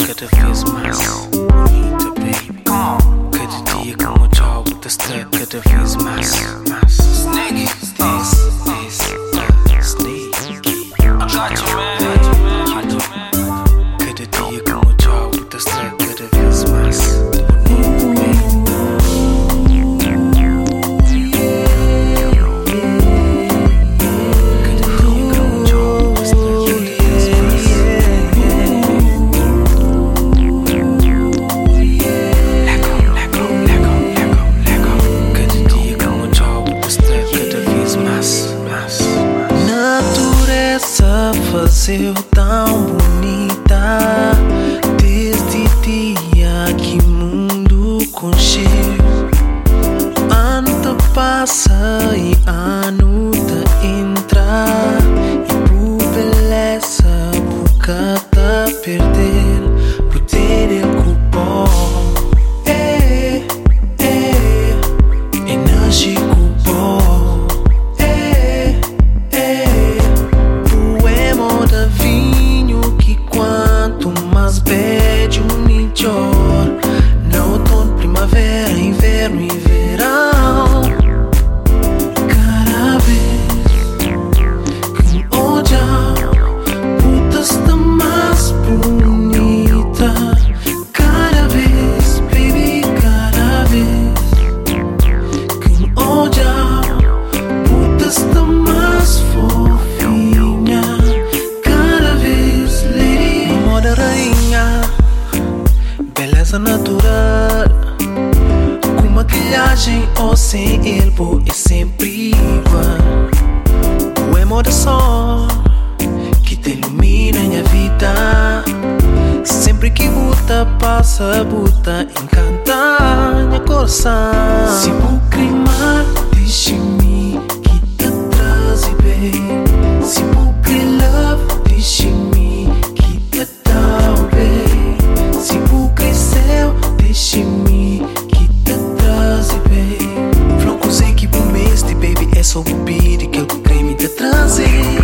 cada vez mais bonita, baby. Cada dia com o job da step cada vez mais. Sneaky, sneaky. I got you, man. Cada dia com o job da step cada vez mais bonita, baby. Fazer tão bonita desde dia que mundo concheu. Ano passa e ano tá entra e por beleza boca tá perder por ter el cupom. Energia cupom. No outono, primavera, inverno e verão. Cada vez que olhar, puta está mais bonita. Cada vez, baby, cada vez que olhar, puta está mais fofinha. Cada vez, lady, moda rainha, beleza natural, com maquilhagem ou sem elbow é sempre igual. O amor da sol que te ilumina minha vida. Sempre que buta passa, buta encanta minha coração. Se vou cremar, deixe-me que te traze bem. Se vou love, deixe-me que te dá bem. Se vou crescer, deixe-me que te traze bem. Flocos em que bom mestre, baby, é só o beat que eu creme te trazer.